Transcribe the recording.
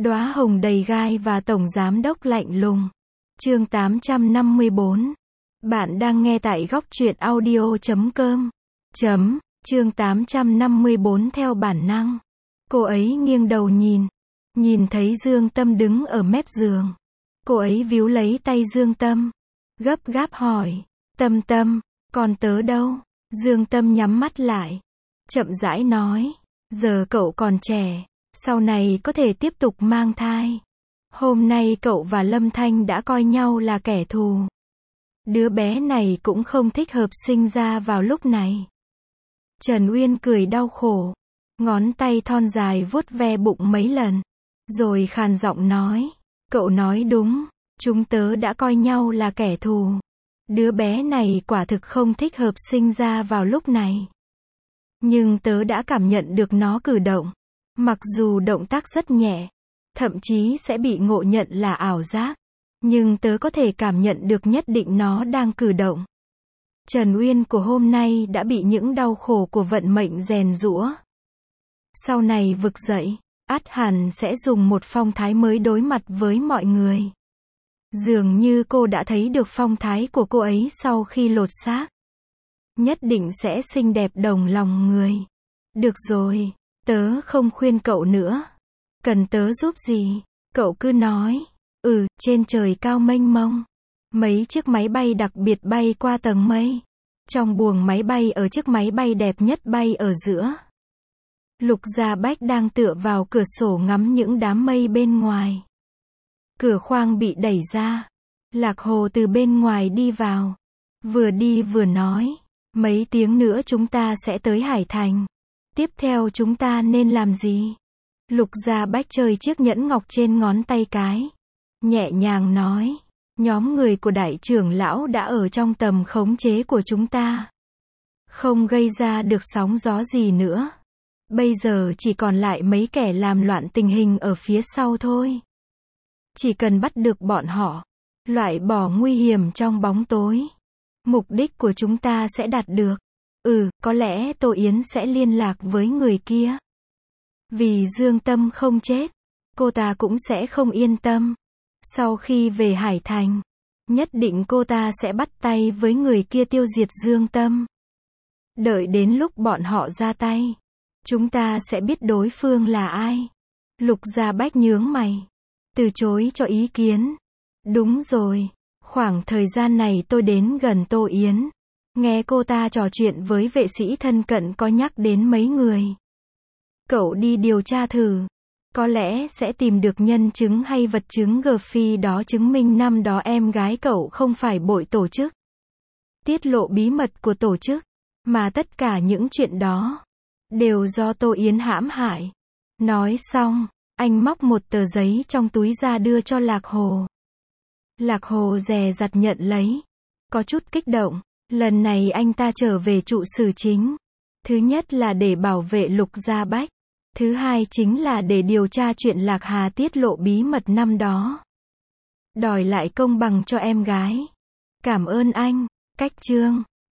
Đóa hồng đầy gai và tổng giám đốc lạnh lùng. Chương 854. Bạn đang nghe tại góc truyện audio.com. Chương 854 theo bản năng. Cô ấy nghiêng đầu nhìn thấy Dương Tâm đứng ở mép giường. Cô ấy víu lấy tay Dương Tâm, gấp gáp hỏi, Tâm Tâm, còn tớ đâu? Dương Tâm nhắm mắt lại, chậm rãi nói, giờ cậu còn trẻ, sau này có thể tiếp tục mang thai. Hôm nay cậu và Lâm Thanh đã coi nhau là kẻ thù. Đứa bé này cũng không thích hợp sinh ra vào lúc này. Trần Uyên cười đau khổ, ngón tay thon dài vuốt ve bụng mấy lần, rồi khàn giọng nói, cậu nói đúng, chúng tớ đã coi nhau là kẻ thù. Đứa bé này quả thực không thích hợp sinh ra vào lúc này. Nhưng tớ đã cảm nhận được nó cử động. Mặc dù động tác rất nhẹ, thậm chí sẽ bị ngộ nhận là ảo giác, nhưng tớ có thể cảm nhận được nhất định nó đang cử động. Trần Uyên của hôm nay đã bị những đau khổ của vận mệnh rèn giũa. Sau này vực dậy, ắt hẳn sẽ dùng một phong thái mới đối mặt với mọi người. Dường như cô đã thấy được phong thái của cô ấy sau khi lột xác. Nhất định sẽ xinh đẹp đồng lòng người. Được rồi, tớ không khuyên cậu nữa. Cần tớ giúp gì? Cậu cứ nói. Trên trời cao mênh mông, mấy chiếc máy bay đặc biệt bay qua tầng mây. Trong buồng máy bay ở chiếc máy bay đẹp nhất bay ở giữa. Lục Gia Bách đang tựa vào cửa sổ ngắm những đám mây bên ngoài. Cửa khoang bị đẩy ra. Lạc Hồ từ bên ngoài đi vào. Vừa đi vừa nói. Mấy tiếng nữa chúng ta sẽ tới Hải Thành. Tiếp theo chúng ta nên làm gì? Lục Gia Bách chơi chiếc nhẫn ngọc trên ngón tay cái. Nhẹ nhàng nói. Nhóm người của đại trưởng lão đã ở trong tầm khống chế của chúng ta. Không gây ra được sóng gió gì nữa. Bây giờ chỉ còn lại mấy kẻ làm loạn tình hình ở phía sau thôi. Chỉ cần bắt được bọn họ, loại bỏ nguy hiểm trong bóng tối, mục đích của chúng ta sẽ đạt được. Có lẽ Tô Yến sẽ liên lạc với người kia. Vì Dương Tâm không chết, cô ta cũng sẽ không yên tâm. Sau khi về Hải Thành, nhất định cô ta sẽ bắt tay với người kia tiêu diệt Dương Tâm. Đợi đến lúc bọn họ ra tay, chúng ta sẽ biết đối phương là ai. Lục Gia Bách nhướng mày, từ chối cho ý kiến. Đúng rồi, khoảng thời gian này tôi đến gần Tô Yến, nghe cô ta trò chuyện với vệ sĩ thân cận có nhắc đến mấy người. Cậu đi điều tra thử, có lẽ sẽ tìm được nhân chứng hay vật chứng phi đó chứng minh năm đó em gái cậu không phải bội tổ chức, tiết lộ bí mật của tổ chức, mà tất cả những chuyện đó đều do Tô Yến hãm hại. Nói xong, anh móc một tờ giấy trong túi ra đưa cho Lạc Hồ. Lạc Hồ dè dặt nhận lấy, có chút kích động. Lần này anh ta trở về trụ sở chính. Thứ nhất là để bảo vệ Lục Gia Bách. Thứ hai chính là để điều tra chuyện Lạc Hà tiết lộ bí mật năm đó. Đòi lại công bằng cho em gái. Cảm ơn anh. Cách chương